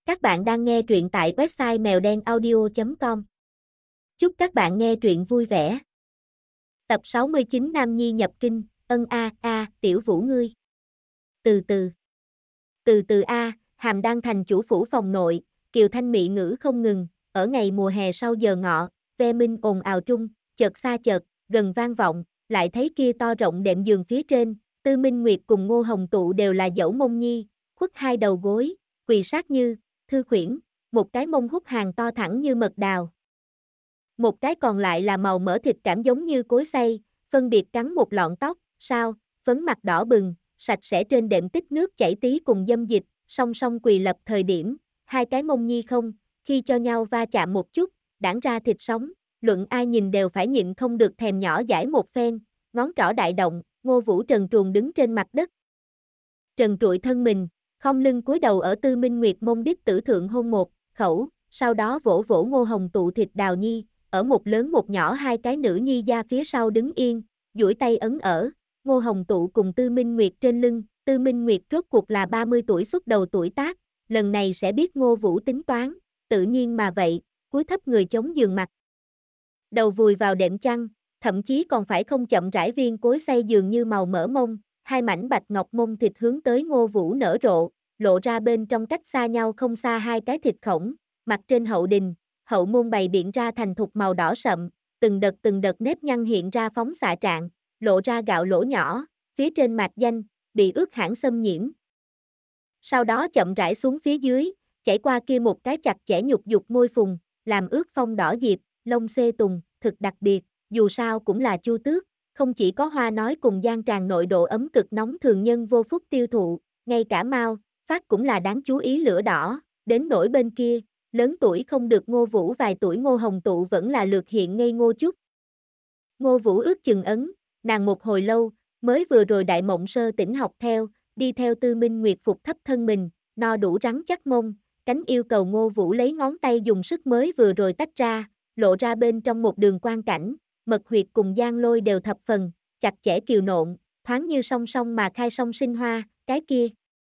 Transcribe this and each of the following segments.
Các bạn đang nghe truyện tại website mèo đen audio.com. Chúc các bạn nghe truyện vui vẻ. Tập 69 Nam Nhi nhập kinh, ân tiểu vũ ngươi. Từ từ Hàm Đan thành chủ phủ phòng nội, Kiều Thanh mị ngữ không ngừng, ở ngày mùa hè sau giờ ngọ, ve minh ồn ào trung, chợt xa chợt, gần vang vọng, lại thấy kia to rộng đệm giường phía trên, Tư Minh Nguyệt cùng Ngô Hồng Tụ đều là dẫu mông nhi, khuất hai đầu gối, quỳ sát như thư khuyển, một cái mông hút hàng to thẳng như mật đào. Một cái còn lại là màu mỡ thịt cảm giống như cối xay, phân biệt cắn một lọn tóc, sao, phấn mặt đỏ bừng, sạch sẽ trên đệm tích nước chảy tí cùng dâm dịch, song song quỳ lập thời điểm, hai cái mông nhi không, khi cho nhau va chạm một chút, đãng ra thịt sống, luận ai nhìn đều phải nhịn không được thèm nhỏ dãi một phen, ngón trỏ đại động, Ngô Vũ trần truồng đứng trên mặt đất. Trần trụi thân mình, khom lưng cúi đầu ở Tư Minh Nguyệt mông đít tử thượng hôn một khẩu, sau đó vỗ vỗ Ngô Hồng Tụ thịt đào nhi, ở một lớn một nhỏ hai cái nữ nhi da phía sau đứng yên, duỗi tay ấn ở, Ngô Hồng Tụ cùng Tư Minh Nguyệt trên lưng, Tư Minh Nguyệt rốt cuộc là 30 tuổi xuất đầu tuổi tác, lần này sẽ biết Ngô Vũ tính toán, tự nhiên mà vậy, cúi thấp người chống giường mặt. Đầu vùi vào đệm chăn, thậm chí còn phải không chậm rãi viên cối xay dường như màu mỡ mông, hai mảnh bạch ngọc mông thịt hướng tới Ngô Vũ nở rộ, lộ ra bên trong cách xa nhau không xa hai cái thịt khổng, mặt trên hậu đình, hậu môn bày biện ra thành thục màu đỏ sậm, từng đợt nếp nhăn hiện ra phóng xạ trạng, lộ ra gạo lỗ nhỏ, phía trên mạc danh, bị ướt hãn xâm nhiễm. Sau đó chậm rãi xuống phía dưới, chảy qua kia một cái chặt chẽ nhục dục môi phùng, làm ướt phong đỏ diệp, lông xê tùng, thực đặc biệt, dù sao cũng là Chu Tước, không chỉ có hoa nói cùng gian tràn nội độ ấm cực nóng thường nhân vô phúc tiêu thụ, ngay cả Mao, Phát cũng là đáng chú ý lửa đỏ, đến nỗi bên kia, lớn tuổi không được Ngô Vũ vài tuổi Ngô Hồng Tụ vẫn là lược hiện ngây ngô chút. Ngô Vũ ước chừng ấn, nàng một hồi lâu, mới vừa rồi đại mộng sơ tỉnh học theo, đi theo Tư Minh Nguyệt phục thấp thân mình, no đủ rắn chắc mông, cánh yêu cầu Ngô Vũ lấy ngón tay dùng sức mới vừa rồi tách ra, lộ ra bên trong một đường quang cảnh, mật huyệt cùng giang lôi đều thập phần, chặt chẽ kiều nộn, thoáng như song song mà khai song sinh hoa, cái kia.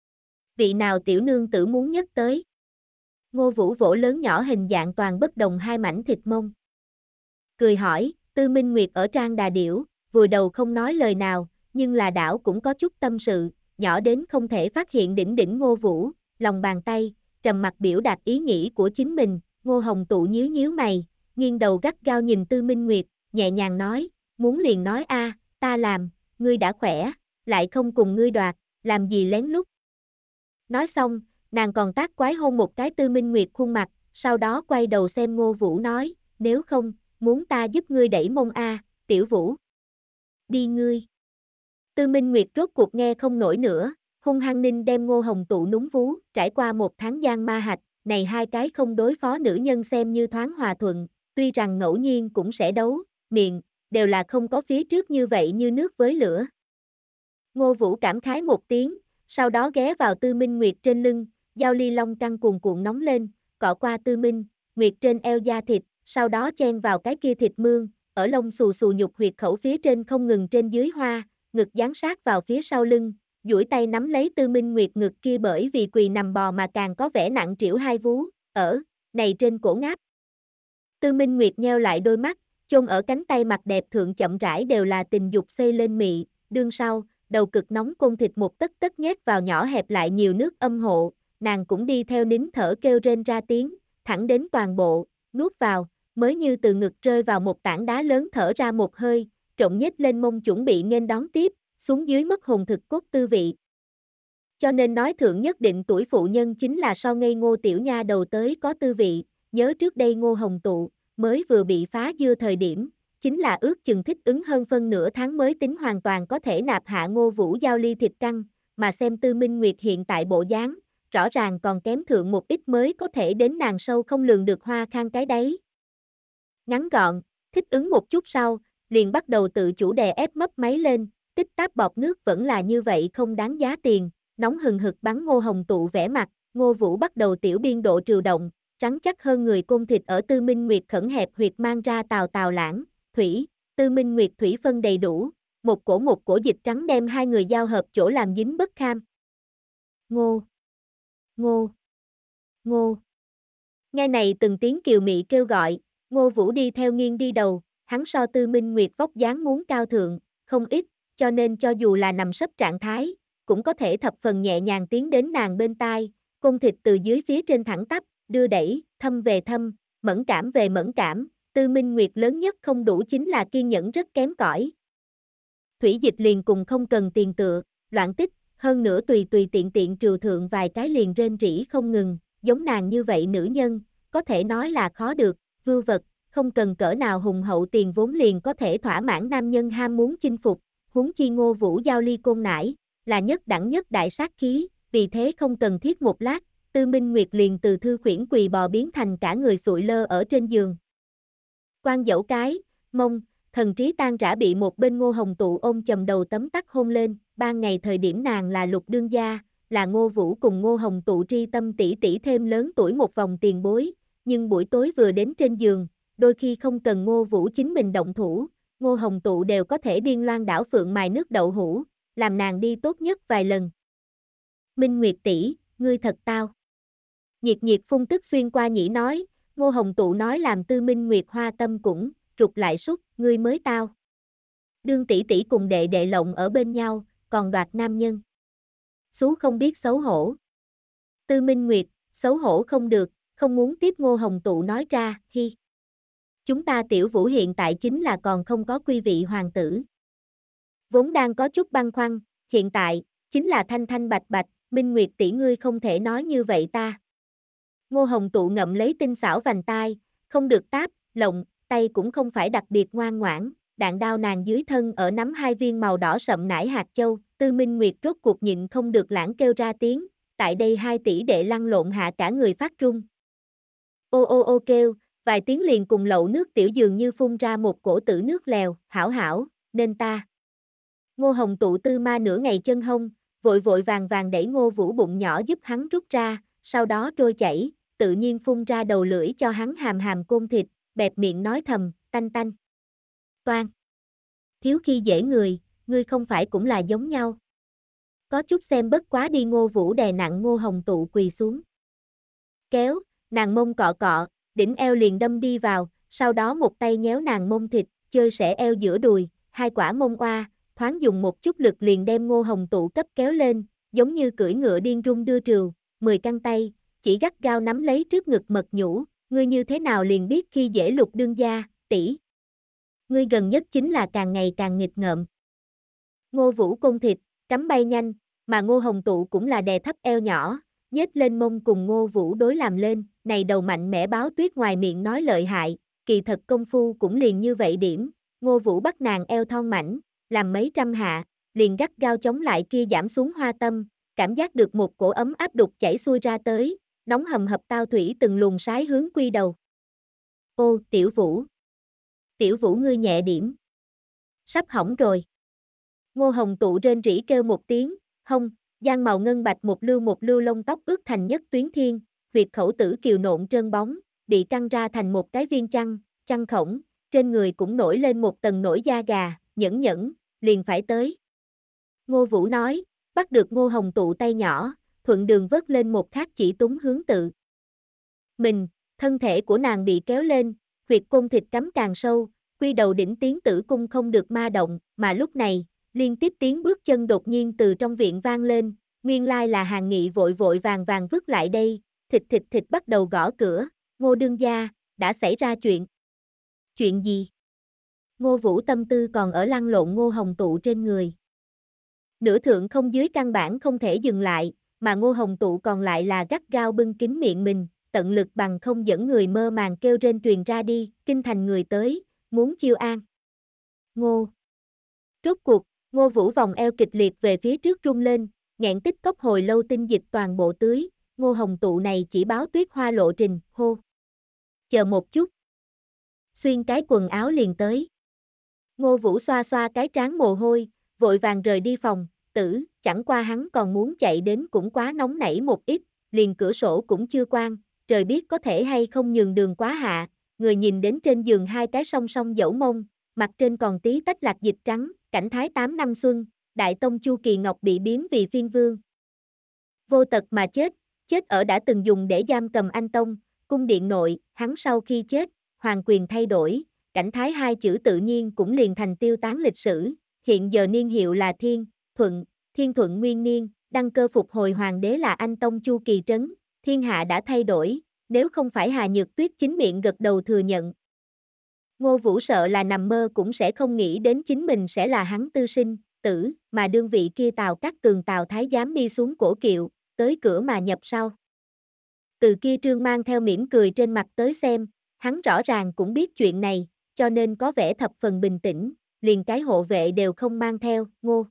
Vị nào tiểu nương tử muốn nhất tới? Ngô Vũ vỗ lớn nhỏ hình dạng toàn bất đồng hai mảnh thịt mông. Cười hỏi, Tư Minh Nguyệt ở trang đà điểu, vùi đầu không nói lời nào, nhưng là đảo cũng có chút tâm sự, nhỏ đến không thể phát hiện đỉnh Ngô Vũ, lòng bàn tay, trầm mặt biểu đạt ý nghĩ của chính mình, Ngô Hồng Tụ nhíu mày, nghiêng đầu gắt gao nhìn Tư Minh Nguyệt, nhẹ nhàng nói, muốn liền nói ta làm, ngươi đã khỏe, lại không cùng ngươi đoạt, làm gì lén lút. Nói xong, nàng còn tác quái hôn một cái Tư Minh Nguyệt khuôn mặt, sau đó quay đầu xem Ngô Vũ nói, nếu không, muốn ta giúp ngươi đẩy mông tiểu Vũ. Đi ngươi. Tư Minh Nguyệt rốt cuộc nghe không nổi nữa, hung hăng ninh đem Ngô Hồng Tụ núng vú, trải qua một tháng gian ma hạch, này hai cái không đối phó nữ nhân xem như thoáng hòa thuận, tuy rằng ngẫu nhiên cũng sẽ đấu, miệng, đều là không có phía trước như vậy như nước với lửa. Ngô Vũ cảm khái một tiếng, sau đó ghé vào Tư Minh Nguyệt trên lưng, dao ly long căng cuồn cuộn nóng lên, cọ qua Tư Minh Nguyệt trên eo da thịt, sau đó chen vào cái kia thịt mương, ở lông xù xù nhục huyệt khẩu phía trên không ngừng trên dưới hoa, ngực dán sát vào phía sau lưng, duỗi tay nắm lấy Tư Minh Nguyệt ngực kia bởi vì quỳ nằm bò mà càng có vẻ nặng trĩu hai vú, ở, này trên cổ ngáp. Tư Minh Nguyệt nheo lại đôi mắt, chôn ở cánh tay mặt đẹp thượng chậm rãi đều là tình dục xây lên mị, đương sau, đầu cực nóng côn thịt một tấc tấc nhét vào nhỏ hẹp lại nhiều nước âm hộ, nàng cũng đi theo nín thở kêu rên ra tiếng, thẳng đến toàn bộ, nuốt vào, mới như từ ngực rơi vào một tảng đá lớn thở ra một hơi, trộn nhếch lên mông chuẩn bị nghênh đón tiếp, xuống dưới mất hồn thực cốt tư vị. Cho nên nói thượng nhất định tuổi phụ nhân chính là so ngây ngô tiểu nha đầu tới có tư vị, nhớ trước đây Ngô Hồng Tụ, mới vừa bị phá dưa thời điểm, chính là ước chừng thích ứng hơn phân nửa tháng mới tính hoàn toàn có thể nạp hạ Ngô Vũ giao ly thịt căng, mà xem Tư Minh Nguyệt hiện tại bộ dáng, rõ ràng còn kém thượng một ít mới có thể đến nàng sâu không lường được hoa khang cái đấy. Ngắn gọn, thích ứng một chút sau, liền bắt đầu tự chủ đè ép mấp máy lên, tích táp bọt nước vẫn là như vậy không đáng giá tiền, nóng hừng hực bắn Ngô Hồng Tụ vẻ mặt, Ngô Vũ bắt đầu tiểu biên độ trừ động, rắn chắc hơn người côn thịt ở Tư Minh Nguyệt khẩn hẹp huyệt mang ra tào lãng, thủy, Tư Minh Nguyệt thủy phân đầy đủ, một cổ dịch trắng đem hai người giao hợp chỗ làm dính bất kham. Ngô, Ngô. Nghe này từng tiếng kiều mị kêu gọi, Ngô Vũ đi theo nghiêng đi đầu, hắn so Tư Minh Nguyệt vóc dáng muốn cao thượng, không ít, cho nên cho dù là nằm sấp trạng thái, cũng có thể thập phần nhẹ nhàng tiến đến nàng bên tai, côn thịt từ dưới phía trên thẳng tắp, đưa đẩy, thâm về thâm, mẫn cảm về mẫn cảm, Tư Minh Nguyệt lớn nhất không đủ chính là kiên nhẫn rất kém cỏi. Thủy Dịch liền cùng không cần tiền tựa, loạn tích, hơn nữa tùy tùy tiện tiện trừu thượng vài cái liền rên rỉ không ngừng, giống nàng như vậy nữ nhân, có thể nói là khó được, vưu vật, không cần cỡ nào hùng hậu tiền vốn liền có thể thỏa mãn nam nhân ham muốn chinh phục, huống chi Ngô Vũ giao ly côn nải, là nhất đẳng nhất đại sát khí, vì thế không cần thiết một lát, Tư Minh Nguyệt liền từ thư khuyển quỳ bò biến thành cả người sụi lơ ở trên giường. Quan dẫu cái, mông, thần trí tan rã bị một bên Ngô Hồng Tụ ôm chầm đầu tấm tắc hôn lên, ban ngày thời điểm nàng là Lục đương gia, là Ngô Vũ cùng Ngô Hồng Tụ tri tâm tỷ tỷ thêm lớn tuổi một vòng tiền bối, nhưng buổi tối vừa đến trên giường, đôi khi không cần Ngô Vũ chính mình động thủ, Ngô Hồng Tụ đều có thể điên loan đảo phượng mài nước đậu hũ, làm nàng đi tốt nhất vài lần. Minh Nguyệt tỷ, ngươi thật tao. Nhiệt nhiệt phun tức xuyên qua nhĩ nói, Ngô Hồng Tụ nói làm Tư Minh Nguyệt hoa tâm cũng, rụt lại sút, ngươi mới tao. Đương tỷ tỷ cùng đệ đệ lộng ở bên nhau, còn đoạt nam nhân. Xú không biết xấu hổ. Tư Minh Nguyệt, xấu hổ không được, không muốn tiếp Ngô Hồng Tụ nói ra, hi. Chúng ta tiểu vũ hiện tại chính là còn không có quy vị hoàng tử. Vốn đang có chút băn khoăn, hiện tại, chính là thanh thanh bạch bạch, Minh Nguyệt tỷ ngươi không thể nói như vậy ta. Ngô Hồng Tụ ngậm lấy tinh xảo vành tai, không được táp, lộng, tay cũng không phải đặc biệt ngoan ngoãn, đạn đao nàng dưới thân ở nắm hai viên màu đỏ sậm nải hạt châu, Tư Minh Nguyệt rốt cuộc nhịn không được lãng kêu ra tiếng, tại đây 2 tỷ đệ lăn lộn hạ cả người phát run. Ô ô ô kêu, vài tiếng liền cùng lậu nước tiểu dường như phun ra một cổ tử nước lèo, hảo hảo, nên ta. Ngô Hồng Tụ tư ma nửa ngày chân hông, vội vội vàng vàng đẩy Ngô Vũ bụng nhỏ giúp hắn rút ra, sau đó trôi chảy, tự nhiên phun ra đầu lưỡi cho hắn hàm hàm côn thịt, bẹp miệng nói thầm, tanh tanh. Toan. Thiếu khi dễ người, ngươi không phải cũng là giống nhau. Có chút xem bất quá đi Ngô Vũ đè nặng Ngô Hồng Tụ quỳ xuống. Kéo, nàng mông cọ cọ, đỉnh eo liền đâm đi vào, sau đó một tay nhéo nàng mông thịt, chơi xẻ eo giữa đùi, hai quả mông oa, thoáng dùng một chút lực liền đem Ngô Hồng Tụ cấp kéo lên, giống như cưỡi ngựa điên rung đưa trừu, 10 căn tay, chỉ gắt gao nắm lấy trước ngực mật nhũ, ngươi như thế nào liền biết khi dễ Lục đương gia, tỷ. Ngươi gần nhất chính là càng ngày càng nghịch ngợm. Ngô Vũ côn thịt, cắm bay nhanh, mà Ngô Hồng Tụ cũng là đè thấp eo nhỏ, nhếch lên mông cùng Ngô Vũ đối làm lên, này đầu mạnh mẽ báo tuyết ngoài miệng nói lợi hại, kỳ thật công phu cũng liền như vậy điểm, Ngô Vũ bắt nàng eo thon mảnh, làm mấy trăm hạ, liền gắt gao chống lại kia giảm xuống hoa tâm, cảm giác được một cổ ấm áp đục chảy xuôi ra tới, nóng hầm hập tao thủy từng luồng sái hướng quy đầu. Ô, Tiểu Vũ. Tiểu Vũ ngươi nhẹ điểm. Sắp hỏng rồi. Ngô Hồng Tụ rên rỉ kêu một tiếng, hông, giang màu ngân bạch một lưu lông tóc ướt thành nhất tuyến thiên, huyệt khẩu tử kiều nộn trơn bóng, bị căng ra thành một cái viên chăn khổng, trên người cũng nổi lên một tầng nổi da gà, nhẫn, liền phải tới. Ngô Vũ nói, bắt được Ngô Hồng Tụ tay nhỏ, thuận đường vớt lên một khác chỉ túng hướng tự. Mình, thân thể của nàng bị kéo lên, huyệt côn thịt cắm càng sâu, quy đầu đỉnh tiến tử cung không được ma động, mà lúc này, liên tiếp tiếng bước chân đột nhiên từ trong viện vang lên, nguyên lai là Hàng Nghị vội vội vàng vàng vứt lại đây, thịt bắt đầu gõ cửa, Ngô đương gia, đã xảy ra chuyện. Chuyện gì? Ngô Vũ tâm tư còn ở lăn lộn Ngô Hồng Tụ trên người. Nửa thượng không dưới căn bản không thể dừng lại, mà Ngô Hồng Tụ còn lại là gắt gao bưng kín miệng mình, tận lực bằng không dẫn người mơ màng kêu rên truyền ra đi, kinh thành người tới, muốn chiêu an. Ngô. Rốt cuộc, Ngô Vũ vòng eo kịch liệt về phía trước rung lên, nghẹn tích cốc hồi lâu tinh dịch toàn bộ tưới, Ngô Hồng Tụ này chỉ báo tuyết hoa lộ trình, hô. Chờ một chút. Xuyên cái quần áo liền tới. Ngô Vũ xoa xoa cái trán mồ hôi, vội vàng rời đi phòng, chẳng qua hắn còn muốn chạy đến cũng quá nóng nảy một ít, liền cửa sổ cũng chưa quan, trời biết có thể hay không nhường đường quá hạ, người nhìn đến trên giường hai cái song song dẫu mông, mặt trên còn tí tách lạc dịch trắng, cảnh thái 8 năm xuân, đại tông Chu Kỳ Ngọc bị biếm vì phiên vương. Vô tật mà chết, chết ở đã từng dùng để giam cầm anh Tông, cung điện nội, hắn sau khi chết, hoàng quyền thay đổi, cảnh thái hai chữ tự nhiên cũng liền thành tiêu tán lịch sử, hiện giờ niên hiệu là Thiên Thuận Nguyên Niên, đăng cơ phục hồi hoàng đế là anh Tông Chu Kỳ Trấn, thiên hạ đã thay đổi, nếu không phải Hà Nhược Tuyết chính miệng gật đầu thừa nhận. Ngô Vũ sợ là nằm mơ cũng sẽ không nghĩ đến chính mình sẽ là hắn tư sinh, tử, mà đương vị kia Tào Cát Tường Tào Thái giám đi xuống cổ kiệu, tới cửa mà nhập sau. Từ kia Trương mang theo mỉm cười trên mặt tới xem, hắn rõ ràng cũng biết chuyện này, cho nên có vẻ thập phần bình tĩnh, liền cái hộ vệ đều không mang theo,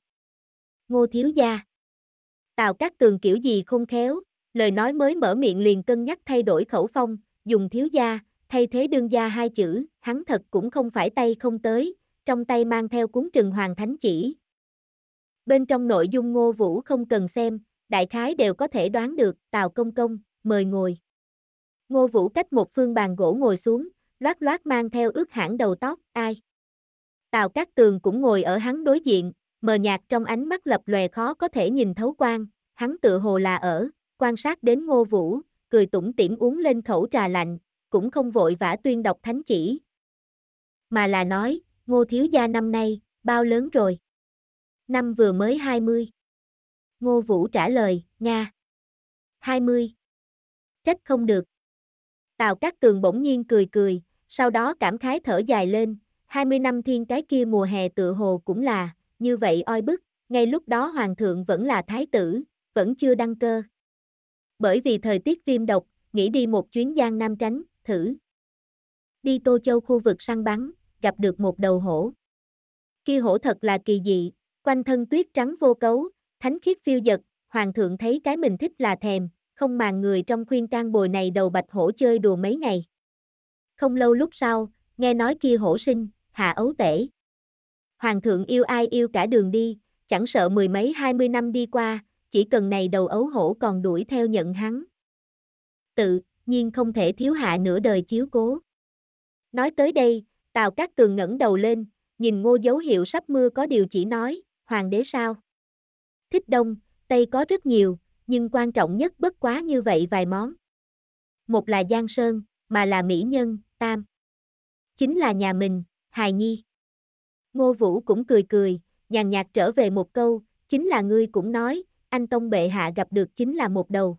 Ngô thiếu gia. Tào Cát Tường kiểu gì không khéo, lời nói mới mở miệng liền cân nhắc thay đổi khẩu phong, dùng thiếu gia, thay thế đương gia hai chữ, hắn thật cũng không phải tay không tới, trong tay mang theo cuốn Trừng Hoàng Thánh Chỉ. Bên trong nội dung Ngô Vũ không cần xem, đại khái đều có thể đoán được, Tào công công, mời ngồi. Ngô Vũ cách một phương bàn gỗ ngồi xuống, loát loát mang theo ướt hãn đầu tóc, ai? Tào Cát Tường cũng ngồi ở hắn đối diện, mờ nhạt trong ánh mắt lập lòe khó có thể nhìn thấu quan, hắn tự hồ là ở, quan sát đến Ngô Vũ, cười tủm tỉm uống lên khẩu trà lạnh, cũng không vội vã tuyên đọc thánh chỉ. Mà là nói, Ngô thiếu gia năm nay, bao lớn rồi? Năm vừa mới 20. Ngô Vũ trả lời, Nga. 20. Trách không được. Tào Cát Tường bỗng nhiên cười cười, sau đó cảm khái thở dài lên, 20 năm thiên cái kia mùa hè tựa hồ cũng là, như vậy oi bức, ngay lúc đó hoàng thượng vẫn là thái tử, vẫn chưa đăng cơ. Bởi vì thời tiết viêm độc, nghĩ đi một chuyến Giang Nam tránh, thử. Đi Tô Châu khu vực săn bắn, gặp được một đầu hổ. Kia hổ thật là kỳ dị, quanh thân tuyết trắng vô cấu, thánh khiết phiêu dật, hoàng thượng thấy cái mình thích là thèm, không màng người trong khuyên can bồi này đầu bạch hổ chơi đùa mấy ngày. Không lâu lúc sau, nghe nói kia hổ sinh, hạ ấu tể. Hoàng thượng yêu ai yêu cả đường đi, chẳng sợ mười mấy 20 năm đi qua, chỉ cần này đầu ấu hổ còn đuổi theo nhận hắn. Tự nhiên không thể thiếu hạ nửa đời chiếu cố. Nói tới đây, Tào Cát Tường ngẩng đầu lên, nhìn Ngô dấu hiệu sắp mưa có điều chỉ nói, hoàng đế sao? Thích Đông, Tây có rất nhiều, nhưng quan trọng nhất bất quá như vậy vài món. Một là Giang Sơn, mà là mỹ nhân, tam. Chính là nhà mình, hài nhi. Ngô Vũ cũng cười cười, nhàn nhạt trở về một câu, chính là ngươi cũng nói, anh Tông bệ hạ gặp được chính là một đầu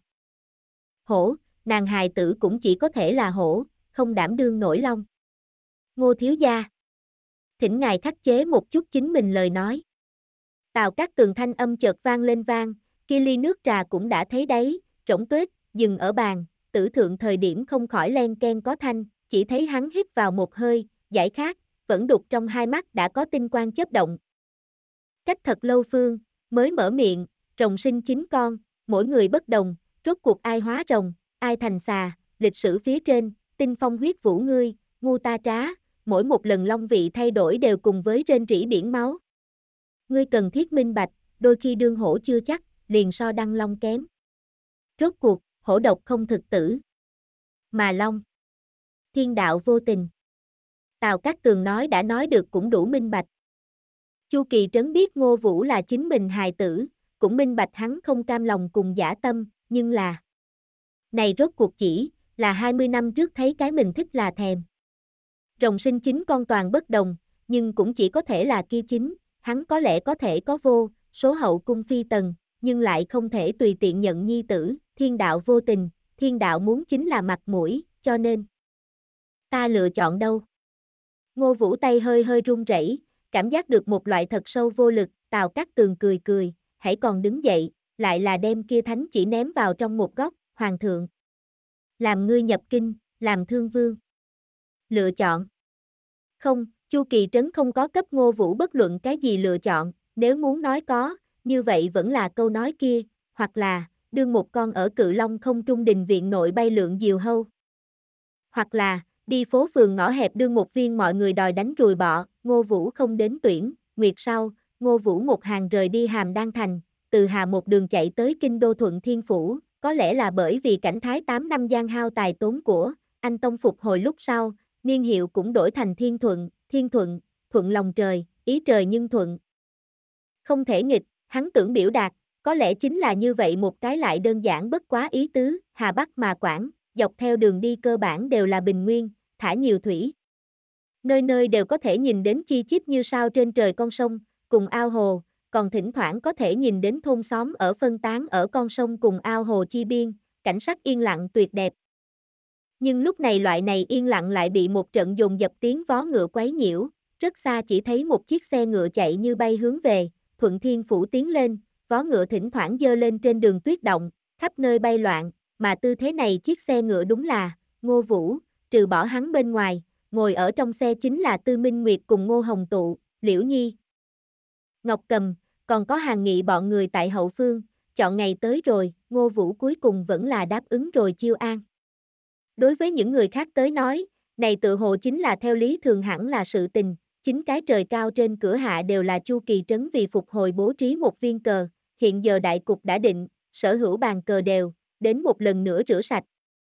hổ, nàng hài tử cũng chỉ có thể là hổ, không đảm đương nổi long. Ngô thiếu gia. Thỉnh ngài khắc chế một chút chính mình lời nói. Tào Cát Tường thanh âm chợt vang lên vang, kia ly nước trà cũng đã thấy đấy, rỗng tuếch, dừng ở bàn, tử thượng thời điểm không khỏi len ken có thanh, chỉ thấy hắn hít vào một hơi, giải khát, vẫn đục trong hai mắt đã có tinh quang chớp động. Cách thật lâu phương, mới mở miệng, rồng sinh 9 con, mỗi người bất đồng, rốt cuộc ai hóa rồng, ai thành xà, lịch sử phía trên, tinh phong huyết vũ ngươi, ngu ta trá, mỗi một lần long vị thay đổi đều cùng với rên rỉ biển máu. Ngươi cần thiết minh bạch, đôi khi đương hổ chưa chắc, liền so đăng long kém. Rốt cuộc, hổ độc không thực tử. Mà long, thiên đạo vô tình. Tào Cát Tường nói đã nói được cũng đủ minh bạch. Chu Kỳ Trấn biết Ngô Vũ là chính mình hài tử, cũng minh bạch hắn không cam lòng cùng dã tâm, nhưng là này rốt cuộc chỉ là 20 năm trước thấy cái mình thích là thèm. Rồng sinh 9 con toàn bất đồng, nhưng cũng chỉ có thể là kia chính, hắn có lẽ có thể có vô số hậu cung phi tần, nhưng lại không thể tùy tiện nhận nhi tử, thiên đạo vô tình, thiên đạo muốn chính là mặt mũi, cho nên ta lựa chọn đâu. Ngô Vũ tay hơi hơi run rẩy, cảm giác được một loại thật sâu vô lực, Tào Cát Tường cười cười, hãy còn đứng dậy, lại là đem kia thánh chỉ ném vào trong một góc, hoàng thượng. Làm ngươi nhập kinh, làm thương vương. Lựa chọn. Không, Chu Kỳ Trấn không có cấp Ngô Vũ bất luận cái gì lựa chọn, nếu muốn nói có, như vậy vẫn là câu nói kia, hoặc là, đương một con ở Cự Long không trung đình viện nội bay lượn diều hâu. Hoặc là, đi phố phường ngõ hẹp đương một viên mọi người đòi đánh ruồi bọ, Ngô Vũ không đến tuyển, nguyệt sau, Ngô Vũ một hàng rời đi Hàm Đan Thành, từ Hà một đường chạy tới Kinh Đô Thuận Thiên Phủ, có lẽ là bởi vì cảnh thái 8 năm gian hao tài tốn của, anh Tông phục hồi lúc sau, niên hiệu cũng đổi thành Thiên Thuận, thuận lòng trời, ý trời nhưng thuận. Không thể nghịch, hắn tưởng biểu đạt, Có lẽ chính là như vậy một cái lại đơn giản bất quá ý tứ, Hà Bắc mà Quảng, dọc theo đường đi cơ bản đều là bình nguyên, thả nhiều thủy. Nơi nơi đều có thể nhìn đến chi chít như sao trên trời con sông, cùng ao hồ, còn thỉnh thoảng có thể nhìn đến thôn xóm ở phân tán ở con sông cùng ao hồ chi biên, cảnh sắc yên lặng tuyệt đẹp. Nhưng lúc này loại này yên lặng lại bị một trận dồn dập tiếng vó ngựa quấy nhiễu, rất xa chỉ thấy một chiếc xe ngựa chạy như bay hướng về, Thuận Thiên Phủ tiến lên, vó ngựa thỉnh thoảng dơ lên trên đường tuyết động, khắp nơi bay loạn, mà tư thế này chiếc xe ngựa đúng là, Ngô Vũ, trừ bỏ hắn bên ngoài, ngồi ở trong xe chính là Tư Minh Nguyệt cùng Ngô Hồng Tụ, Liễu Nhi, Ngọc Cầm, còn có Hàn Nghị bọn người tại hậu phương, chọn ngày tới rồi, Ngô Vũ cuối cùng vẫn là đáp ứng rồi chiêu an. Đối với những người khác tới nói, này tự hồ chính là theo lý thường hẳn là sự tình, chính cái trời cao trên cửa hạ đều là Chu Kỳ Trấn vì phục hồi bố trí một viên cờ, hiện giờ đại cục đã định, sở hữu bàn cờ đều, đến một lần nữa rửa sạch.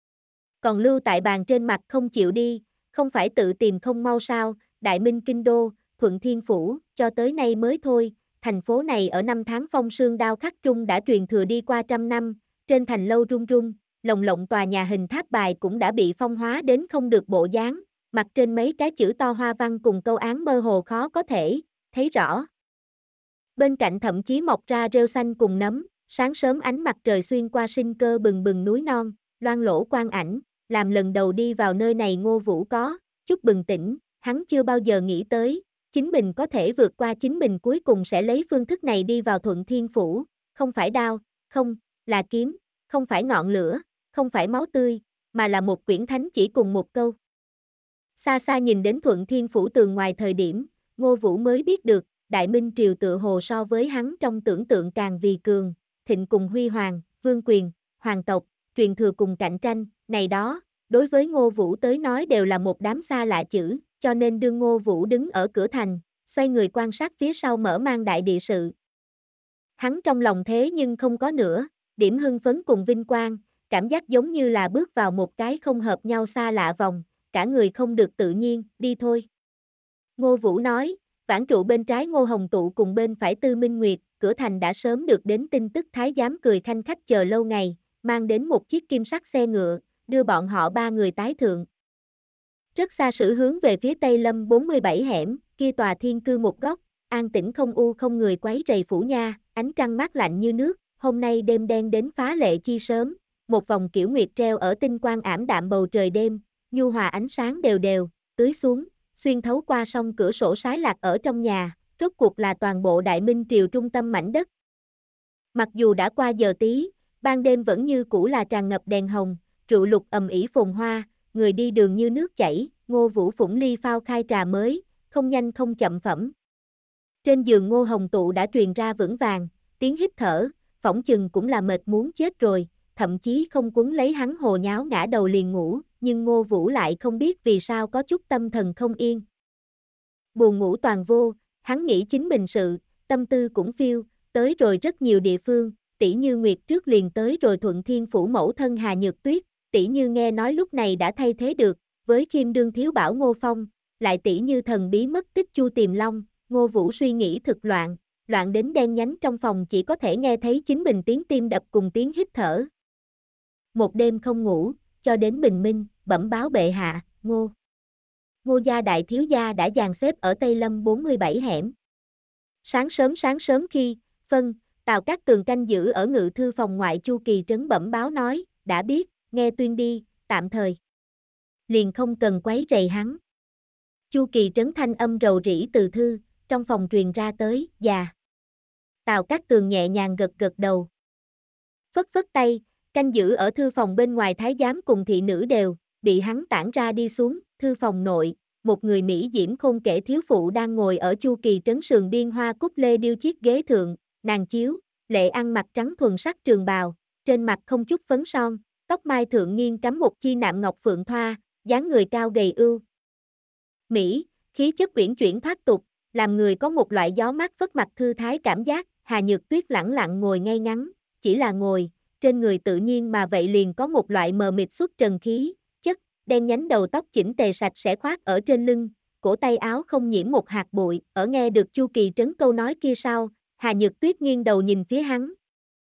Còn lưu tại bàn trên mặt không chịu đi, không phải tự tìm không mau sao, Đại Minh Kinh Đô, Thuận Thiên Phủ, cho tới nay mới thôi, thành phố này ở năm tháng phong sương đao khắc trung đã truyền thừa đi qua trăm năm, trên thành lâu rung rung, lồng lộng tòa nhà hình tháp bài cũng đã bị phong hóa đến không được bộ dáng, mặt trên mấy cái chữ to hoa văn cùng câu án mơ hồ khó có thể thấy rõ. Bên cạnh thậm chí mọc ra rêu xanh cùng nấm, sáng sớm ánh mặt trời xuyên qua sinh cơ bừng bừng núi non, loang lổ quang ảnh, làm lần đầu đi vào nơi này Ngô Vũ có chút bừng tỉnh, hắn chưa bao giờ nghĩ tới, chính mình có thể vượt qua chính mình cuối cùng sẽ lấy phương thức này đi vào Thuận Thiên Phủ, không phải đao, không, là kiếm, không phải ngọn lửa, không phải máu tươi, mà là một quyển thánh chỉ cùng một câu. Xa xa nhìn đến Thuận Thiên Phủ tường ngoài thời điểm, Ngô Vũ mới biết được, Đại Minh Triều tựa hồ so với hắn trong tưởng tượng càng vì cường, thịnh cùng huy hoàng, vương quyền, hoàng tộc, truyền thừa cùng cạnh tranh, này đó, đối với Ngô Vũ tới nói đều là một đám xa lạ chữ, cho nên đương Ngô Vũ đứng ở cửa thành, xoay người quan sát phía sau mở mang đại địa sự. Hắn trong lòng thế nhưng không có nữa, điểm hưng phấn cùng vinh quang, cảm giác giống như là bước vào một cái không hợp nhau xa lạ vòng, cả người không được tự nhiên, đi thôi. Ngô Vũ nói, vãn trụ bên trái Ngô Hồng Tụ cùng bên phải Tư Minh Nguyệt, cửa thành đã sớm được đến tin tức thái giám cười khanh khách chờ lâu ngày, mang đến một chiếc kim sắc xe ngựa, đưa bọn họ ba người tái thượng. Rất xa sử hướng về phía Tây Lâm 47 hẻm, kia tòa thiên cư một góc, an tĩnh không u không người quấy rầy phủ nha, ánh trăng mát lạnh như nước, hôm nay đêm đen đến phá lệ chi sớm, một vòng kiểu nguyệt treo ở tinh quang ảm đạm bầu trời đêm, nhu hòa ánh sáng đều đều, tưới xuống, xuyên thấu qua song cửa sổ sái lạc ở trong nhà, rốt cuộc là toàn bộ Đại Minh Triều trung tâm mảnh đất. Mặc dù đã qua giờ tí, ban đêm vẫn như cũ là tràn ngập đèn hồng, rượu lục ầm ĩ phồn hoa, người đi đường như nước chảy, Ngô Vũ phủng ly phao khai trà mới, không nhanh không chậm phẩm. Trên giường Ngô Hồng Tụ đã truyền ra vững vàng, tiếng hít thở, phỏng chừng cũng là mệt muốn chết rồi, thậm chí không quấn lấy hắn hồ nháo ngã đầu liền ngủ, nhưng Ngô Vũ lại không biết vì sao có chút tâm thần không yên. Buồn ngủ toàn vô, hắn nghĩ chính mình sự, tâm tư cũng phiêu, tới rồi rất nhiều địa phương, tỷ như Nguyệt trước liền tới rồi Thuận Thiên Phủ mẫu thân Hà Nhược Tuyết, tỷ như nghe nói lúc này đã thay thế được, với Khiêm Đương thiếu bảo Ngô Phong, lại tỷ như thần bí mất tích Chu Tiềm Long, Ngô Vũ suy nghĩ thực loạn, loạn đến đen nhánh trong phòng chỉ có thể nghe thấy chính mình tiếng tim đập cùng tiếng hít thở. Một đêm không ngủ, cho đến bình minh, bẩm báo bệ hạ, Ngô gia đại thiếu gia đã dàn xếp ở Tây Lâm 47 hẻm. Sáng sớm khi, Tào Cát Tường canh giữ ở ngự thư phòng ngoại Chu Kỳ Trấn bẩm báo nói, đã biết, nghe tuyên đi, tạm thời. Liền không cần quấy rầy hắn. Chu Kỳ Trấn thanh âm rầu rĩ từ thư, trong phòng truyền ra tới, già. Tào Cát Tường nhẹ nhàng gật gật đầu. Phất tay, canh giữ ở thư phòng bên ngoài thái giám cùng thị nữ đều, bị hắn tản ra đi xuống, thư phòng nội, một người Mỹ diễm khôn kể thiếu phụ đang ngồi ở Chu Kỳ Trấn sườn biên hoa cúc lê điêu chiếc ghế thượng, nàng chiếu, lệ ăn mặc trắng thuần sắc trường bào, trên mặt không chút phấn son, tóc mai thượng nghiêng cắm một chi nạm ngọc phượng thoa, dáng người cao gầy ưu. Mỹ, khí chất uyển chuyển thoát tục, làm người có một loại gió mát phất mặt thư thái cảm giác, Hà Nhược Tuyết lẳng lặng ngồi ngay ngắn, chỉ là ngồi, trên người tự nhiên mà vậy liền có một loại mờ mịt xuất trần khí, chất, đen nhánh đầu tóc chỉnh tề sạch sẽ khoác ở trên lưng, cổ tay áo không nhiễm một hạt bụi, ở nghe được Chu Kỳ Trấn câu nói kia sau, Hà Nhược Tuyết nghiêng đầu nhìn phía hắn.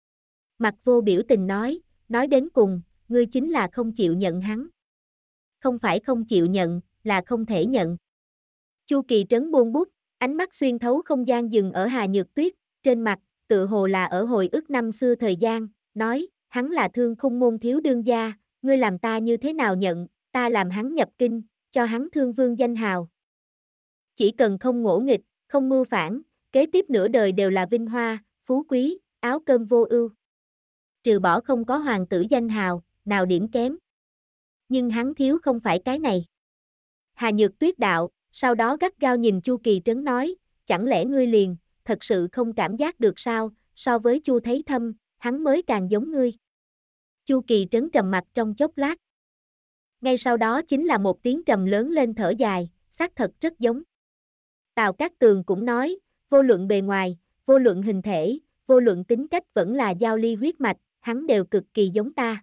Mặt vô biểu tình nói đến cùng, ngươi chính là không chịu nhận hắn. Không phải không chịu nhận, là không thể nhận. Chu Kỳ Trấn buông bút, ánh mắt xuyên thấu không gian dừng ở Hà Nhược Tuyết, trên mặt, tự hồ là ở hồi ức năm xưa thời gian, nói, hắn là Thương Khung môn thiếu đương gia, ngươi làm ta như thế nào nhận, ta làm hắn nhập kinh, cho hắn Thương Vương danh hào. Chỉ cần không ngỗ nghịch, không mưu phản, kế tiếp nửa đời đều là vinh hoa, phú quý, áo cơm vô ưu. Trừ bỏ không có hoàng tử danh hào, nào điểm kém. Nhưng hắn thiếu không phải cái này. Hà Nhược Tuyết đạo, sau đó gắt gao nhìn Chu Kỳ Trấn nói, chẳng lẽ ngươi liền, thật sự không cảm giác được sao, so với Chu Thấy Thâm, hắn mới càng giống ngươi. Chu Kỳ Trấn trầm mặt trong chốc lát. Ngay sau đó chính là một tiếng trầm lớn lên thở dài, xác thật rất giống. Tào Cát Tường cũng nói, vô luận bề ngoài, vô luận hình thể, vô luận tính cách vẫn là giao ly huyết mạch, hắn đều cực kỳ giống ta.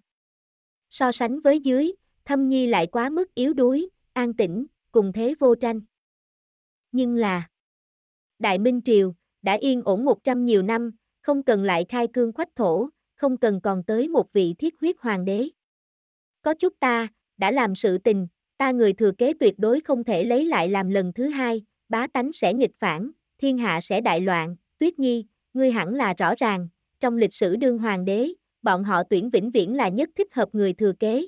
So sánh với dưới, Thâm Nhi lại quá mức yếu đuối, an tĩnh, cùng thế vô tranh. Nhưng là Đại Minh Triều, đã yên ổn 100 nhiều năm, không cần lại khai cương khoách thổ, không cần còn tới một vị thiết huyết hoàng đế. Có chút ta, đã làm sự tình, ta người thừa kế tuyệt đối không thể lấy lại làm lần thứ hai, bá tánh sẽ nghịch phản, thiên hạ sẽ đại loạn, Tuyết Nhi, ngươi hẳn là rõ ràng, trong lịch sử đương hoàng đế, bọn họ tuyển vĩnh viễn là nhất thích hợp người thừa kế.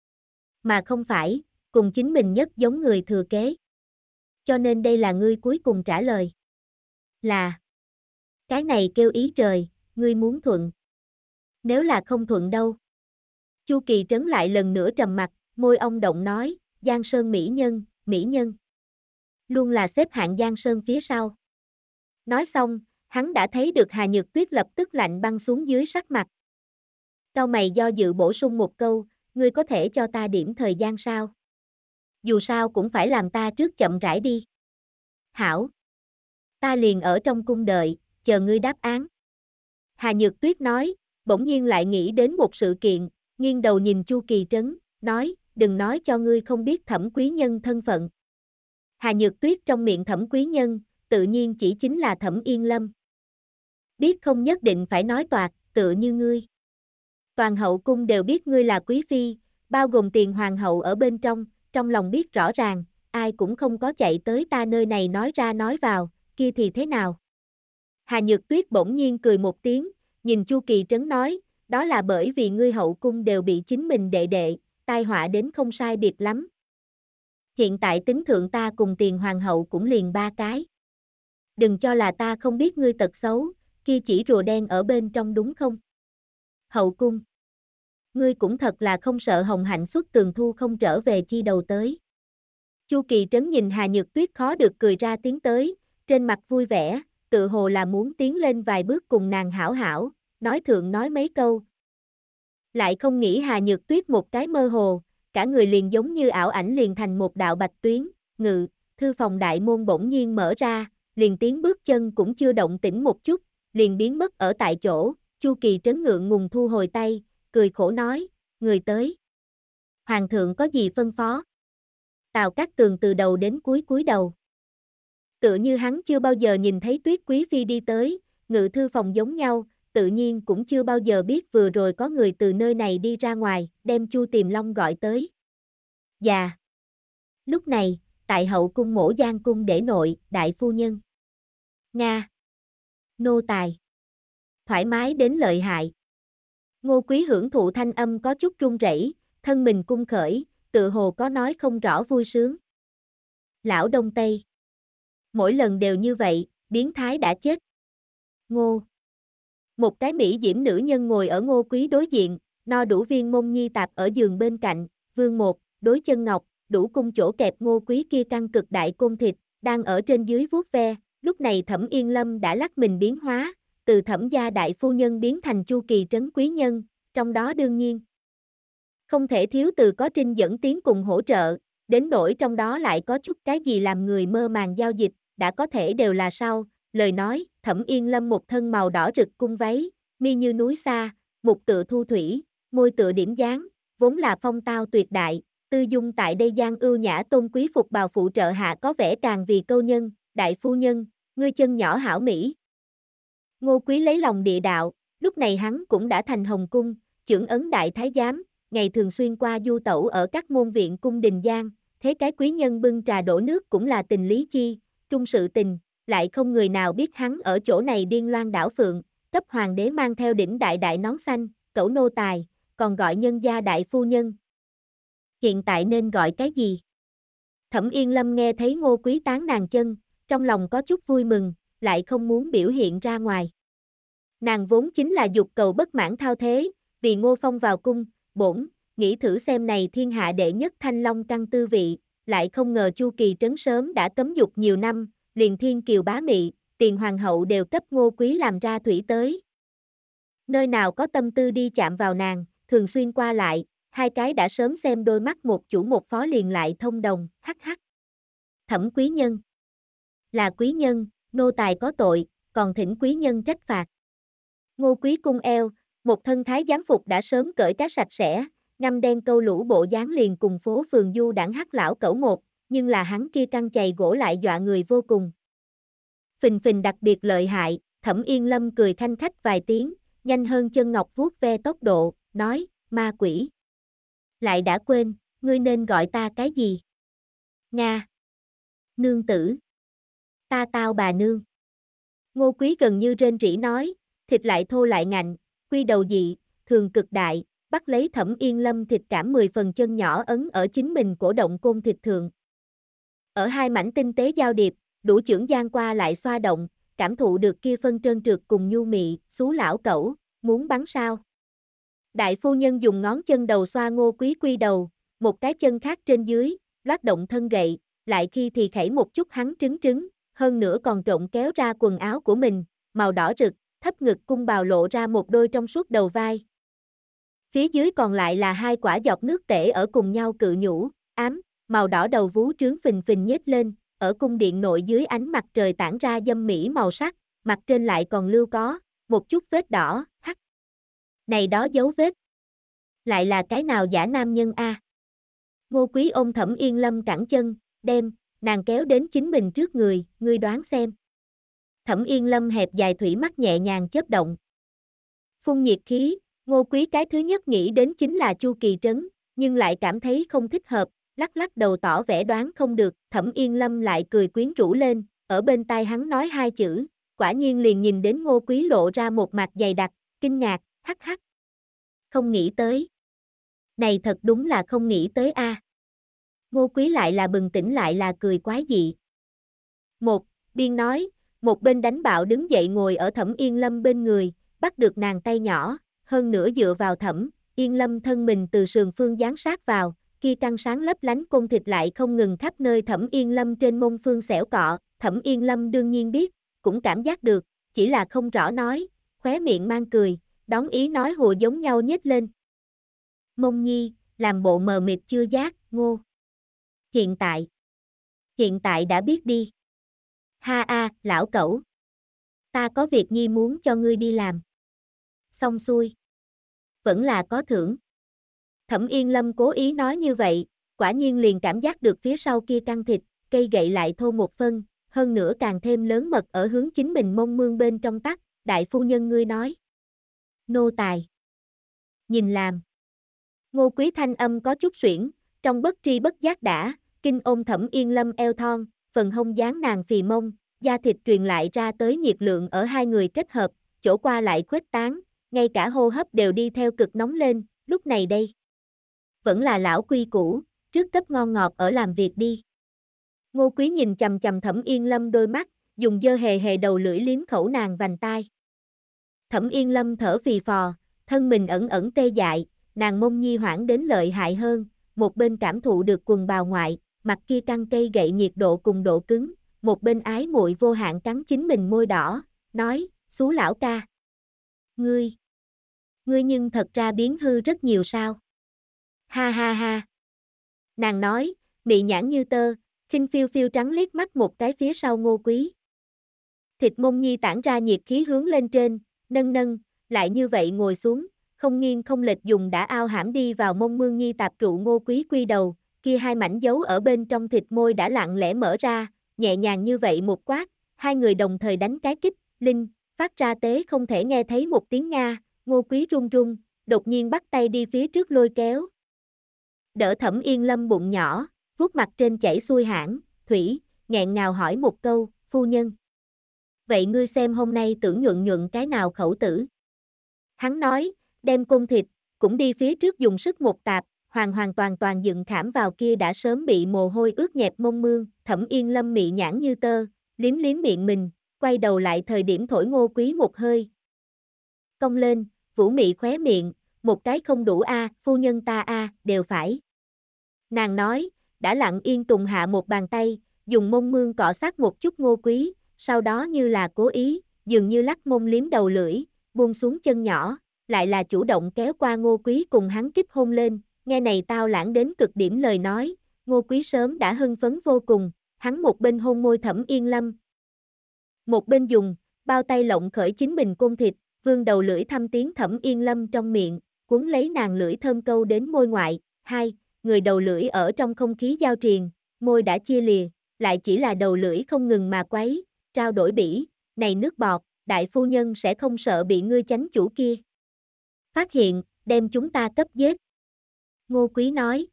Mà không phải, cùng chính mình nhất giống người thừa kế. Cho nên đây là ngươi cuối cùng trả lời. Là, cái này kêu ý trời, ngươi muốn thuận. Nếu là không thuận đâu. Chu Kỳ Trấn lại lần nữa trầm mặt, môi ông động nói, Giang Sơn mỹ nhân. Luôn là xếp hạng Giang Sơn phía sau. Nói xong, hắn đã thấy được Hà Nhược Tuyết lập tức lạnh băng xuống dưới sắc mặt. Cau mày do dự bổ sung một câu, ngươi có thể cho ta điểm thời gian sao? Dù sao cũng phải làm ta trước chậm rãi đi. Hảo. Ta liền ở trong cung đợi, chờ ngươi đáp án. Hà Nhược Tuyết nói, bỗng nhiên lại nghĩ đến một sự kiện, nghiêng đầu nhìn Chu Kỳ Trấn, nói, đừng nói cho ngươi không biết Thẩm Quý Nhân thân phận. Hà Nhược Tuyết trong miệng Thẩm Quý Nhân, tự nhiên chỉ chính là Thẩm Yên Lâm. Biết không nhất định phải nói toạc, tựa như ngươi. Toàn hậu cung đều biết ngươi là quý phi, bao gồm tiền hoàng hậu ở bên trong lòng biết rõ ràng, ai cũng không có chạy tới ta nơi này nói ra nói vào, kia thì thế nào? Hà Nhược Tuyết bỗng nhiên cười một tiếng, nhìn Chu Kỳ Trấn nói, đó là bởi vì ngươi hậu cung đều bị chính mình đệ đệ, tai họa đến không sai biệt lắm. Hiện tại tính thượng ta cùng tiền hoàng hậu cũng liền 3 cái. Đừng cho là ta không biết ngươi tật xấu, kia chỉ rùa đen ở bên trong đúng không? Hậu cung. Ngươi cũng thật là không sợ Hồng Hạnh xuất tường thu không trở về chi đầu tới. Chu Kỳ Trấn nhìn Hà Nhược Tuyết khó được cười ra tiếng tới, trên mặt vui vẻ, tự hồ là muốn tiến lên vài bước cùng nàng hảo hảo, nói thượng nói mấy câu. Lại không nghĩ Hà Nhược Tuyết một cái mơ hồ, cả người liền giống như ảo ảnh liền thành một đạo bạch tuyến, ngự, thư phòng đại môn bỗng nhiên mở ra, liền tiếng bước chân cũng chưa động tĩnh một chút, liền biến mất ở tại chỗ, Chu Kỳ Trấn ngượng ngùng thu hồi tay, cười khổ nói, người tới. Hoàng thượng có gì phân phó? Tào Cát Tường từ đầu đến cuối cúi đầu. Tựa như hắn chưa bao giờ nhìn thấy Tuyết Quý Phi đi tới, ngự thư phòng giống nhau, tự nhiên cũng chưa bao giờ biết vừa rồi có người từ nơi này đi ra ngoài, đem Chu Tiềm Long gọi tới. Dạ. Lúc này, tại hậu cung Mỗ Giang cung để nội, đại phu nhân. Nga. Nô tài. Thoải mái đến lợi hại. Ngô Quý hưởng thụ thanh âm có chút run rẩy, thân mình cung khởi, tự hồ có nói không rõ vui sướng. Lão Đông Tây. Mỗi lần đều như vậy, biến thái đã chết. Ngô. Một cái mỹ diễm nữ nhân ngồi ở Ngô Quý đối diện, no đủ viên môn nhi tạp ở giường bên cạnh, vương một, đối chân ngọc, đủ cung chỗ kẹp Ngô Quý kia căng cực đại côn thịt, đang ở trên dưới vuốt ve, lúc này Thẩm Yên Lâm đã lắc mình biến hóa, từ Thẩm gia đại phu nhân biến thành Chu Kỳ Trấn quý nhân, trong đó đương nhiên không thể thiếu từ có Trinh dẫn tiến cùng hỗ trợ, đến nỗi trong đó lại có chút cái gì làm người mơ màng giao dịch, đã có thể đều là sau, lời nói, Thẩm Yên Lâm một thân màu đỏ rực cung váy, mi như núi xa, mục tựa thu thủy, môi tựa điểm dáng, vốn là phong tao tuyệt đại, tư dung tại đây gian ưu nhã tôn quý phục bào phụ trợ hạ có vẻ càng vì câu nhân, đại phu nhân, ngươi chân nhỏ hảo mỹ. Ngô Quý lấy lòng địa đạo, Lúc này hắn cũng đã thành Hồng Cung, chưởng ấn đại thái giám, ngày thường xuyên qua du tẩu ở các môn viện cung đình giang, thế cái quý nhân bưng trà đổ nước cũng là tình lý chi, trung sự tình, lại không người nào biết hắn ở chỗ này điên loan đảo phượng, cấp hoàng đế mang theo đỉnh đại đại nón xanh, cẩu nô tài, còn gọi nhân gia đại phu nhân. Hiện tại nên gọi cái gì? Thẩm Yên Lâm nghe thấy Ngô Quý tán nàng chân, trong lòng có chút vui mừng, lại không muốn biểu hiện ra ngoài. Nàng vốn chính là dục cầu bất mãn thao thế, vì Ngô Phong vào cung, bổn, nghĩ thử xem này thiên hạ đệ nhất thanh long căn tư vị, lại không ngờ Chu Kỳ Trấn sớm đã cấm dục nhiều năm, liền thiên kiều bá mị, tiền hoàng hậu đều cấp Ngô Quý làm ra thủy tới. Nơi nào có tâm tư đi chạm vào nàng, thường xuyên qua lại, hai cái đã sớm xem đôi mắt một chủ một phó liền lại thông đồng, hắc hắc. Thẩm quý nhân. Là quý nhân, nô tài có tội, còn thỉnh quý nhân trách phạt. Ngô Quý cung eo, một thân thái giám phục đã sớm cởi cá sạch sẽ, ngăm đen câu lũ bộ dáng liền cùng phố phường du đảng hắc lão cẩu một, nhưng là hắn kia căng chày gỗ lại dọa người vô cùng. Phình phình đặc biệt lợi hại, Thẩm Yên Lâm cười khanh khách vài tiếng, nhanh hơn chân ngọc vuốt ve tốc độ, nói, ma quỷ. Lại đã quên, ngươi nên gọi ta cái gì? Nga. Nương tử. Ta tao bà nương. Ngô Quý gần như rên rỉ nói, thịt lại thô lại ngạnh, quy đầu dị, thường cực đại, bắt lấy Thẩm Yên Lâm thịt cảm 10 phần chân nhỏ ấn ở chính mình cổ động côn thịt thượng. Ở hai mảnh tinh tế giao điệp, đủ chưởng gian qua lại xoa động, cảm thụ được kia phân trơn trượt cùng nhu mị, xú lão cẩu, muốn bắn sao. Đại phu nhân dùng ngón chân đầu xoa Ngô Quý quy đầu, một cái chân khác trên dưới, loát động thân gậy, lại khi thì khẩy một chút hắn trứng, hơn nữa còn trộn kéo ra quần áo của mình, màu đỏ rực, thấp ngực cung bào lộ ra một đôi trong suốt đầu vai. Phía dưới còn lại là hai quả giọt nước tể ở cùng nhau cự nhũ, ám, màu đỏ đầu vú trướng phình phình nhếch lên, ở cung điện nội dưới ánh mặt trời tản ra dâm mỹ màu sắc, mặt trên lại còn lưu có một chút vết đỏ, hắc. Này đó dấu vết. Lại là cái nào giả nam nhân a? Ngô Quý ôm Thẩm Yên Lâm cẳng chân, đem nàng kéo đến chính mình trước người, ngươi đoán xem. Thẩm Yên Lâm hẹp dài thủy mắt nhẹ nhàng chớp động. Phun nhiệt khí, Ngô Quý cái thứ nhất nghĩ đến chính là Chu Kỳ Trấn, nhưng lại cảm thấy không thích hợp, lắc lắc đầu tỏ vẻ đoán không được, Thẩm Yên Lâm lại cười quyến rũ lên, ở bên tai hắn nói hai chữ, quả nhiên liền nhìn đến Ngô Quý lộ ra một mặt dày đặc, kinh ngạc, hắc hắc. Không nghĩ tới. Này thật đúng là không nghĩ tới a. Ngô Quý lại là bừng tỉnh lại là cười quái dị. Một, biên nói, một bên đánh bạo đứng dậy ngồi ở Thẩm Yên Lâm bên người, bắt được nàng tay nhỏ, hơn nữa dựa vào Thẩm Yên Lâm thân mình từ sườn phương giáng sát vào, kia căng sáng lấp lánh côn thịt lại không ngừng khắp nơi Thẩm Yên Lâm trên mông phương xẻo cọ, Thẩm Yên Lâm đương nhiên biết, cũng cảm giác được, chỉ là không rõ nói, khóe miệng mang cười, đón ý nói hùa giống nhau nhếch lên. Mông nhi, làm bộ mờ mịt chưa giác, Ngô. Hiện tại đã biết đi. Ha a, lão cẩu. Ta có việc nhi muốn cho ngươi đi làm. Xong xuôi. Vẫn là có thưởng. Thẩm Yên Lâm cố ý nói như vậy, quả nhiên liền cảm giác được phía sau kia căng thịt, cây gậy lại thô một phân, hơn nữa càng thêm lớn mật ở hướng chính mình mông mương bên trong tắc, đại phu nhân ngươi nói. Nô tài. Nhìn làm. Ngô Quý thanh âm có chút xuyễn, trong bất tri bất giác đã, kinh ôm Thẩm Yên Lâm eo thon, phần hông dáng nàng phì mông, da thịt truyền lại ra tới nhiệt lượng ở hai người kết hợp, chỗ qua lại khuếch tán, ngay cả hô hấp đều đi theo cực nóng lên, lúc này đây. Vẫn là lão quy cũ, trước cấp ngon ngọt ở làm việc đi. Ngô Quý nhìn chầm chầm Thẩm Yên Lâm đôi mắt, dùng dơ hề hề đầu lưỡi liếm khẩu nàng vành tai. Thẩm Yên Lâm thở phì phò, thân mình ẩn ẩn tê dại, nàng mông nhi hoảng đến lợi hại hơn, một bên cảm thụ được quần bào ngoại, mặt kia căng cây gậy nhiệt độ cùng độ cứng, một bên ái muội vô hạn cắn chính mình môi đỏ, nói, xú lão ca. Ngươi nhưng thật ra biến hư rất nhiều sao? Ha ha ha. Nàng nói, mị nhãn như tơ, khinh phiêu phiêu trắng liếc mắt một cái phía sau Ngô Quý. Thịt mông nhi tản ra nhiệt khí hướng lên trên, nâng nâng, lại như vậy ngồi xuống, không nghiêng không lệch dùng đã ao hãm đi vào mông mương nhi tạp trụ Ngô Quý quy đầu, kia hai mảnh dấu ở bên trong thịt môi đã lặng lẽ mở ra, nhẹ nhàng như vậy một quát, hai người đồng thời đánh cái kích, linh, phát ra tế không thể nghe thấy một tiếng Nga, Ngô Quý run run, đột nhiên bắt tay đi phía trước lôi kéo. Đỡ Thẩm Yên Lâm bụng nhỏ, vuốt mặt trên chảy xuôi hãn, thủy, nghẹn ngào hỏi một câu, phu nhân. Vậy ngươi xem hôm nay tưởng nhuận nhuận cái nào khẩu tử? Hắn nói, đem côn thịt, cũng đi phía trước dùng sức một tạp, hoàn toàn dựng khảm vào kia đã sớm bị mồ hôi ướt nhẹp mông mương, Thẩm Yên Lâm mị nhãn như tơ, liếm miệng mình, quay đầu lại thời điểm thổi Ngô Quý một hơi. Cong lên, Vũ Mị khóe miệng, một cái không đủ phu nhân ta đều phải. Nàng nói, đã lặng yên tùng hạ một bàn tay, dùng mông mương cọ sát một chút Ngô Quý, sau đó như là cố ý, dường như lắc mông liếm đầu lưỡi, buông xuống chân nhỏ, lại là chủ động kéo qua Ngô Quý cùng hắn kích hôn lên, nghe này tao lãng đến cực điểm lời nói, Ngô Quý sớm đã hưng phấn vô cùng, hắn một bên hôn môi Thẩm Yên Lâm, một bên dùng, bao tay lộng khởi chính mình côn thịt, vương đầu lưỡi thăm tiếng Thẩm Yên Lâm trong miệng, cuốn lấy nàng lưỡi thơm câu đến môi ngoại, người đầu lưỡi ở trong không khí giao triền, môi đã chia lìa, lại chỉ là đầu lưỡi không ngừng mà quấy, trao đổi bỉ, này nước bọt, đại phu nhân sẽ không sợ bị ngươi chánh chủ kia phát hiện, đem chúng ta cấp giết. Ngô Quý nói,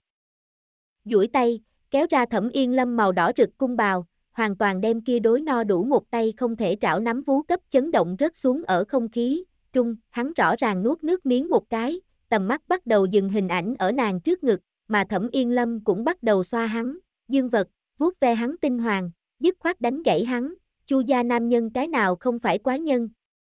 duỗi tay, kéo ra Thẩm Yên Lâm màu đỏ rực cung bào, hoàn toàn đem kia đối no đủ một tay không thể trảo nắm vú cấp chấn động rớt xuống ở không khí, trung, hắn rõ ràng nuốt nước miếng một cái, tầm mắt bắt đầu dừng hình ảnh ở nàng trước ngực, mà Thẩm Yên Lâm cũng bắt đầu xoa hắn, dương vật, vuốt ve hắn tinh hoàng, dứt khoát đánh gãy hắn, Chu gia nam nhân cái nào không phải quái nhân.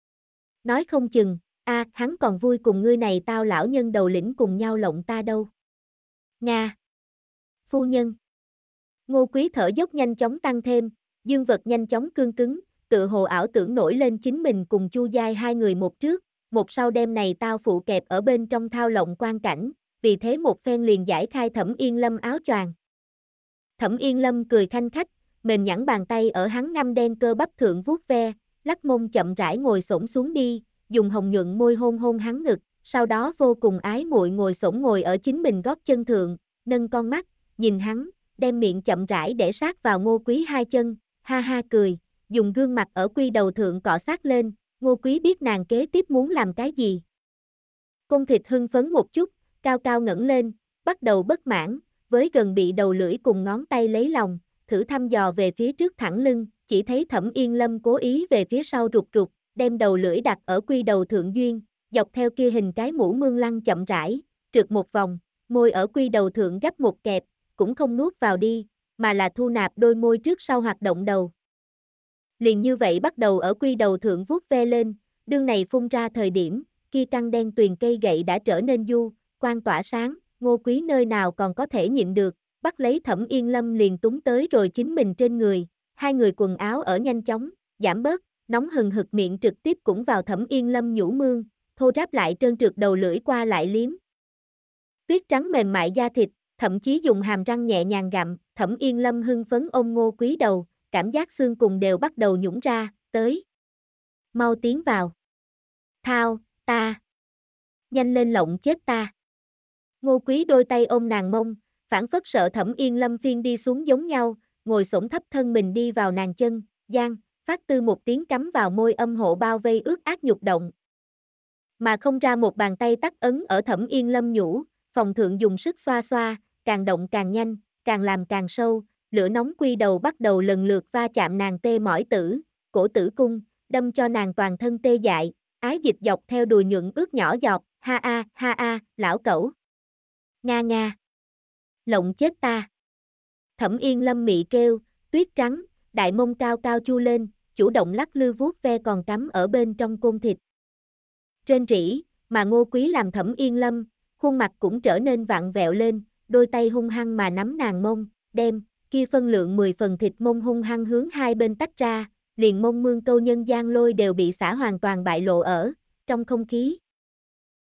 Nói không chừng, hắn còn vui cùng ngươi này tao lão nhân đầu lĩnh cùng nhau lộng ta đâu. Nga. Phu nhân. Ngô Quý thở dốc nhanh chóng tăng thêm, dương vật nhanh chóng cương cứng, tự hồ ảo tưởng nổi lên chính mình cùng Chu Giai hai người một trước, một sau đêm này tao phụ kẹp ở bên trong thao lộng quan cảnh, vì thế một phen liền giải khai Thẩm Yên Lâm áo choàng. Thẩm Yên Lâm cười khanh khách, mềm nhẵn bàn tay ở hắn ngăm đen cơ bắp thượng vuốt ve, lắc mông chậm rãi ngồi xổm xuống đi, dùng hồng nhuận môi hôn hôn hắn ngực, sau đó vô cùng ái muội ngồi xổm ngồi ở chính mình gót chân thượng, nâng con mắt, nhìn hắn, đem miệng chậm rãi để sát vào Ngô Quý hai chân, ha ha cười, dùng gương mặt ở quy đầu thượng cọ sát lên, Ngô Quý biết nàng kế tiếp muốn làm cái gì. Côn thịt hưng phấn một chút, cao cao ngẩng lên, bắt đầu bất mãn, với gần bị đầu lưỡi cùng ngón tay lấy lòng, thử thăm dò về phía trước thẳng lưng, chỉ thấy Thẩm Yên Lâm cố ý về phía sau rụt rụt, đem đầu lưỡi đặt ở quy đầu thượng duyên, dọc theo kia hình cái mũ mương lăng chậm rãi, trượt một vòng, môi ở quy đầu thượng gấp một kẹp, cũng không nuốt vào đi, mà là thu nạp đôi môi trước sau hoạt động đầu. Liền như vậy bắt đầu ở quy đầu thượng vuốt ve lên, đương này phun ra thời điểm, kia căng đen tuyền cây gậy đã trở nên du, quang tỏa sáng, Ngô Quý nơi nào còn có thể nhịn được, bắt lấy Thẩm Yên Lâm liền túng tới rồi chính mình trên người, hai người quần áo ở nhanh chóng, giảm bớt, nóng hừng hực miệng trực tiếp cũng vào Thẩm Yên Lâm nhũ mương, thô ráp lại trơn trượt đầu lưỡi qua lại liếm. Tuyết trắng mềm mại da thịt, thậm chí dùng hàm răng nhẹ nhàng gặm, Thẩm Yên Lâm hưng phấn ôm Ngô Quý đầu, cảm giác xương cùng đều bắt đầu nhũng ra, tới. Mau tiến vào. Thao, ta. Nhanh lên lộng chết ta. Ngô Quý đôi tay ôm nàng mông, phản phất sợ Thẩm Yên Lâm phiên đi xuống giống nhau, ngồi xổm thấp thân mình đi vào nàng chân, giang, phát tư một tiếng cắm vào môi âm hộ bao vây ướt át nhục động. Mà không ra một bàn tay tắc ấn ở Thẩm Yên Lâm nhũ, phòng thượng dùng sức xoa xoa, càng động càng nhanh, càng làm càng sâu, lửa nóng quy đầu bắt đầu lần lượt va chạm nàng tê mỏi tử, cổ tử cung, đâm cho nàng toàn thân tê dại, ái dịch dọc theo đùi nhuận ướt nhỏ giọt, ha a, lão cẩu. Nga nga. Lộng chết ta. Thẩm Yên Lâm mị kêu, tuyết trắng, đại mông cao cao chu lên, chủ động lắc lư vuốt ve còn cắm ở bên trong côn thịt. Trên rỉ, mà Ngô Quý làm Thẩm Yên Lâm, khuôn mặt cũng trở nên vặn vẹo lên, đôi tay hung hăng mà nắm nàng mông, đem, kia phân lượng 10 phần thịt mông hung hăng hướng hai bên tách ra, liền mông mương câu nhân gian lôi đều bị xả hoàn toàn bại lộ ở, trong không khí.